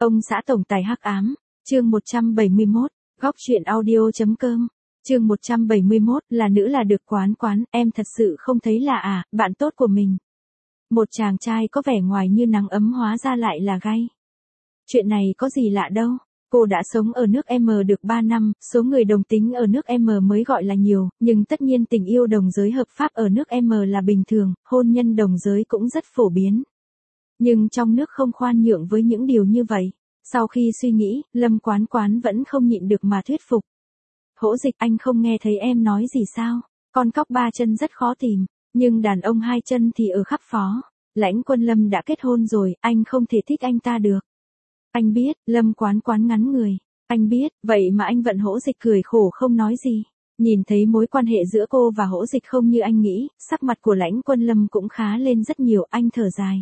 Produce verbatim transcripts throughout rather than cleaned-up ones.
Ông xã tổng tài hắc ám, chương một trăm bảy mươi mốt, góc truyện audio.com, chương một trăm bảy mươi mốt, là nữ là được quán quán, em thật sự không thấy là à, bạn tốt của mình. Một chàng trai có vẻ ngoài như nắng ấm hóa ra lại là gay. Chuyện này có gì lạ đâu, cô đã sống ở nước M được ba năm, số người đồng tính ở nước M mới gọi là nhiều, nhưng tất nhiên tình yêu đồng giới hợp pháp ở nước M là bình thường, hôn nhân đồng giới cũng rất phổ biến. Nhưng trong nước không khoan nhượng với những điều như vậy. Sau khi suy nghĩ, Lâm Quán Quán vẫn không nhịn được mà thuyết phục. Hỗ Dịch, anh không nghe thấy em nói gì sao? Con cóc ba chân rất khó tìm, nhưng đàn ông hai chân thì ở khắp phó. Lãnh Quân Lâm đã kết hôn rồi, anh không thể thích anh ta được. Anh biết, Lâm Quán Quán ngắn người. Anh biết, vậy mà anh vẫn Hỗ Dịch cười khổ không nói gì. Nhìn thấy mối quan hệ giữa cô và Hỗ Dịch không như anh nghĩ, sắc mặt của Lãnh Quân Lâm cũng khá lên rất nhiều, anh thở dài.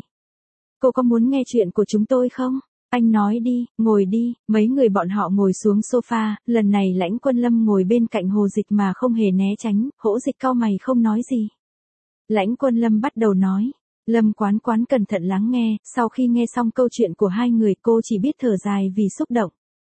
Cô có muốn nghe chuyện của chúng tôi không? Anh nói đi, ngồi đi, mấy người bọn họ ngồi xuống sofa, lần này Lãnh Quân Lâm ngồi bên cạnh Hồ Dịch mà không hề né tránh, Hỗ Dịch cau mày không nói gì. Lãnh Quân Lâm bắt đầu nói, Lâm Quán Quán cẩn thận lắng nghe, sau khi nghe xong câu chuyện của hai người cô chỉ biết thở dài vì xúc động.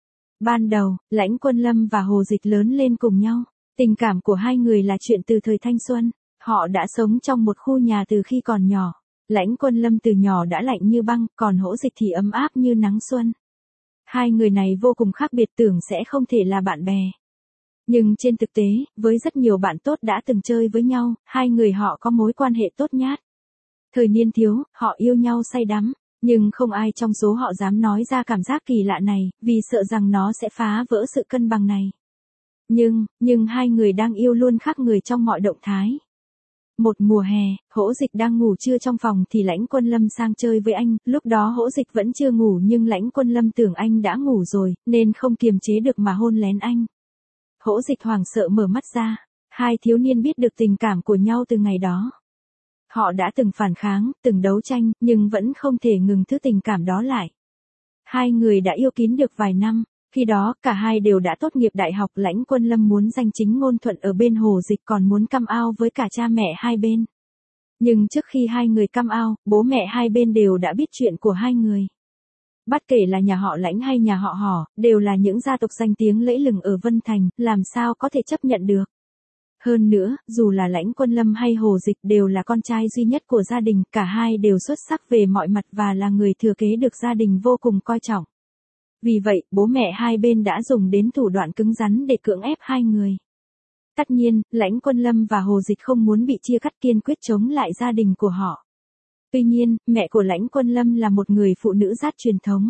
Ban đầu, Lãnh Quân Lâm và Hồ Dịch lớn lên cùng nhau, tình cảm của hai người là chuyện từ thời thanh xuân, họ đã sống trong một khu nhà từ khi còn nhỏ. Lãnh Quân Lâm từ nhỏ đã lạnh như băng, còn Hỗ Dịch thì ấm áp như nắng xuân. Hai người này vô cùng khác biệt, tưởng sẽ không thể là bạn bè. Nhưng trên thực tế, với rất nhiều bạn tốt đã từng chơi với nhau, hai người họ có mối quan hệ tốt nhát. Thời niên thiếu, họ yêu nhau say đắm, nhưng không ai trong số họ dám nói ra cảm giác kỳ lạ này, vì sợ rằng nó sẽ phá vỡ sự cân bằng này. Nhưng, nhưng hai người đang yêu luôn khác người trong mọi động thái. Một mùa hè, Hỗ Dịch đang ngủ trưa trong phòng thì Lãnh Quân Lâm sang chơi với anh, lúc đó Hỗ Dịch vẫn chưa ngủ nhưng Lãnh Quân Lâm tưởng anh đã ngủ rồi, nên không kiềm chế được mà hôn lén anh. Hỗ Dịch hoảng sợ mở mắt ra, hai thiếu niên biết được tình cảm của nhau từ ngày đó. Họ đã từng phản kháng, từng đấu tranh, nhưng vẫn không thể ngừng thứ tình cảm đó lại. Hai người đã yêu kín được vài năm. Khi đó, cả hai đều đã tốt nghiệp đại học, Lãnh Quân Lâm muốn danh chính ngôn thuận ở bên Hồ Dịch còn muốn come out với cả cha mẹ hai bên. Nhưng trước khi hai người come out, bố mẹ hai bên đều đã biết chuyện của hai người. Bất kể là nhà họ Lãnh hay nhà họ Hỏ, đều là những gia tộc danh tiếng lẫy lừng ở Vân Thành, làm sao có thể chấp nhận được. Hơn nữa, dù là Lãnh Quân Lâm hay Hồ Dịch đều là con trai duy nhất của gia đình, cả hai đều xuất sắc về mọi mặt và là người thừa kế được gia đình vô cùng coi trọng. Vì vậy, bố mẹ hai bên đã dùng đến thủ đoạn cứng rắn để cưỡng ép hai người. Tất nhiên, Lãnh Quân Lâm và Hồ Dịch không muốn bị chia cắt, kiên quyết chống lại gia đình của họ. Tuy nhiên, mẹ của Lãnh Quân Lâm là một người phụ nữ giát truyền thống.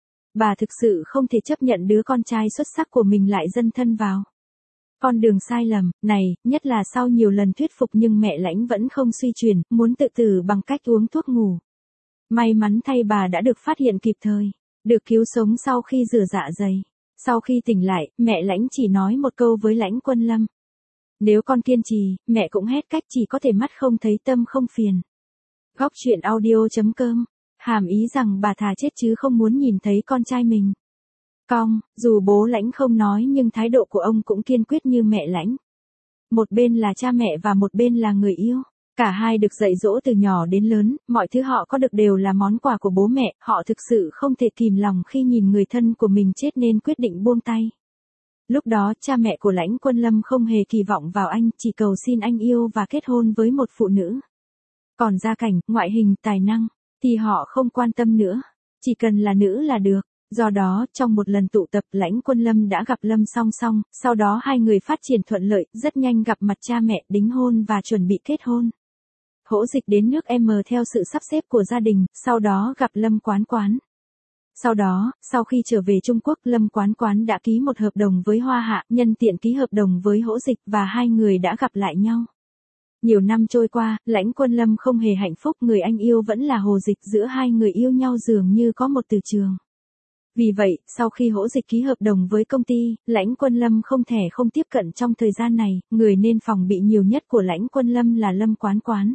Bà thực sự không thể chấp nhận đứa con trai xuất sắc của mình lại dấn thân vào con đường sai lầm này, nhất là sau nhiều lần thuyết phục nhưng mẹ Lãnh vẫn không suy chuyển, muốn tự tử bằng cách uống thuốc ngủ. May mắn thay bà đã được phát hiện kịp thời. Được cứu sống sau khi rửa dạ dày. Sau khi tỉnh lại, mẹ Lãnh chỉ nói một câu với Lãnh Quân Lâm. Nếu con kiên trì, mẹ cũng hết cách, chỉ có thể mắt không thấy tâm không phiền. Góc truyện audio.com, hàm ý rằng bà thà chết chứ không muốn nhìn thấy con trai mình. Cong, dù bố Lãnh không nói nhưng thái độ của ông cũng kiên quyết như mẹ Lãnh. Một bên là cha mẹ và một bên là người yêu. Cả hai được dạy dỗ từ nhỏ đến lớn, mọi thứ họ có được đều là món quà của bố mẹ, họ thực sự không thể kìm lòng khi nhìn người thân của mình chết nên quyết định buông tay. Lúc đó, cha mẹ của Lãnh Quân Lâm không hề kỳ vọng vào anh, chỉ cầu xin anh yêu và kết hôn với một phụ nữ. Còn gia cảnh, ngoại hình, tài năng, thì họ không quan tâm nữa, chỉ cần là nữ là được. Do đó, trong một lần tụ tập, Lãnh Quân Lâm đã gặp Lâm Song Song, sau đó hai người phát triển thuận lợi, rất nhanh gặp mặt cha mẹ, đính hôn và chuẩn bị kết hôn. Hỗ Dịch đến nước M theo sự sắp xếp của gia đình, sau đó gặp Lâm Quán Quán. Sau đó, sau khi trở về Trung Quốc, Lâm Quán Quán đã ký một hợp đồng với Hoa Hạ, nhân tiện ký hợp đồng với Hỗ Dịch và hai người đã gặp lại nhau. Nhiều năm trôi qua, Lãnh Quân Lâm không hề hạnh phúc, người anh yêu vẫn là Hồ Dịch, giữa hai người yêu nhau dường như có một từ trường. Vì vậy, sau khi Hỗ Dịch ký hợp đồng với công ty, Lãnh Quân Lâm không thể không tiếp cận trong thời gian này, người nên phòng bị nhiều nhất của Lãnh Quân Lâm là Lâm Quán Quán.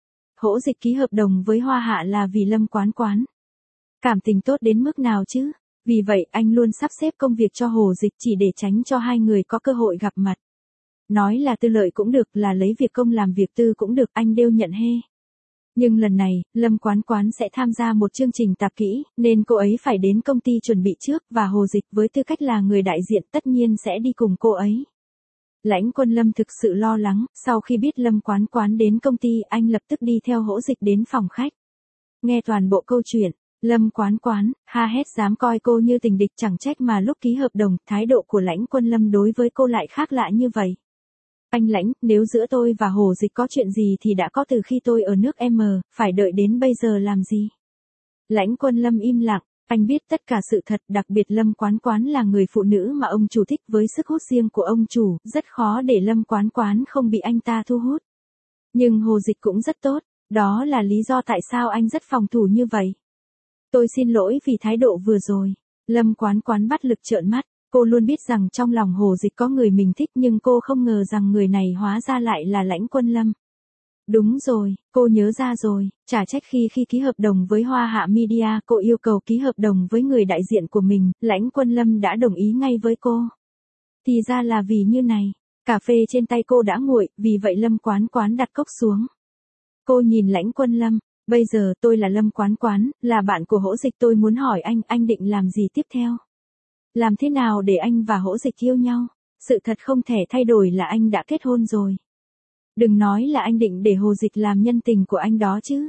Hỗ Dịch ký hợp đồng với Hoa Hạ là vì Lâm Quán Quán. Cảm tình tốt đến mức nào chứ? Vì vậy, anh luôn sắp xếp công việc cho Hồ Dịch chỉ để tránh cho hai người có cơ hội gặp mặt. Nói là tư lợi cũng được, là lấy việc công làm việc tư cũng được, anh đều nhận hê. Nhưng lần này, Lâm Quán Quán sẽ tham gia một chương trình tạp kỹ, nên cô ấy phải đến công ty chuẩn bị trước, và Hồ Dịch với tư cách là người đại diện tất nhiên sẽ đi cùng cô ấy. Lãnh Quân Lâm thực sự lo lắng, sau khi biết Lâm Quán Quán đến công ty, anh lập tức đi theo Hỗ Dịch đến phòng khách. Nghe toàn bộ câu chuyện, Lâm Quán Quán, ha hét dám coi cô như tình địch, chẳng trách mà lúc ký hợp đồng, thái độ của Lãnh Quân Lâm đối với cô lại khác lạ như vậy. Anh Lãnh, nếu giữa tôi và Hồ Dịch có chuyện gì thì đã có từ khi tôi ở nước M, phải đợi đến bây giờ làm gì? Lãnh Quân Lâm im lặng, anh biết tất cả sự thật, đặc biệt Lâm Quán Quán là người phụ nữ mà ông chủ thích, với sức hút riêng của ông chủ, rất khó để Lâm Quán Quán không bị anh ta thu hút. Nhưng Hồ Dịch cũng rất tốt, đó là lý do tại sao anh rất phòng thủ như vậy. Tôi xin lỗi vì thái độ vừa rồi. Lâm Quán Quán bắt lực trợn mắt. Cô luôn biết rằng trong lòng Hồ Dịch có người mình thích, nhưng cô không ngờ rằng người này hóa ra lại là Lãnh Quân Lâm. Đúng rồi, cô nhớ ra rồi, chả trách khi khi ký hợp đồng với Hoa Hạ Media, cô yêu cầu ký hợp đồng với người đại diện của mình, Lãnh Quân Lâm đã đồng ý ngay với cô. Thì ra là vì như này, cà phê trên tay cô đã nguội, vì vậy Lâm Quán Quán đặt cốc xuống. Cô nhìn Lãnh Quân Lâm, bây giờ tôi là Lâm Quán Quán, là bạn của Hỗ Dịch, tôi muốn hỏi anh, anh định làm gì tiếp theo? Làm thế nào để anh và Hỗ Dịch yêu nhau? Sự thật không thể thay đổi là anh đã kết hôn rồi. Đừng nói là anh định để Hồ Dịch làm nhân tình của anh đó chứ.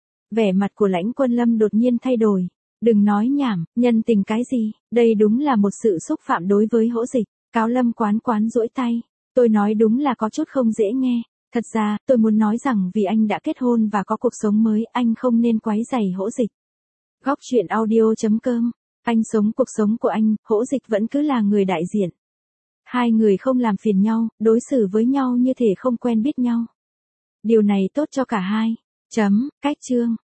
Vẻ mặt của Lãnh Quân Lâm đột nhiên thay đổi. Đừng nói nhảm, nhân tình cái gì, đây đúng là một sự xúc phạm đối với Hỗ Dịch. Cáo Lâm Quán Quán duỗi tay. Tôi nói đúng là có chút không dễ nghe. Thật ra, tôi muốn nói rằng vì anh đã kết hôn và có cuộc sống mới, anh không nên quấy rầy Hỗ Dịch. Góc truyện audio chấm com. Anh sống cuộc sống của anh, Hỗ Dịch vẫn cứ là người đại diện. Hai người không làm phiền nhau, đối xử với nhau như thể không quen biết nhau. Điều này tốt cho cả hai. Chấm, cách chương.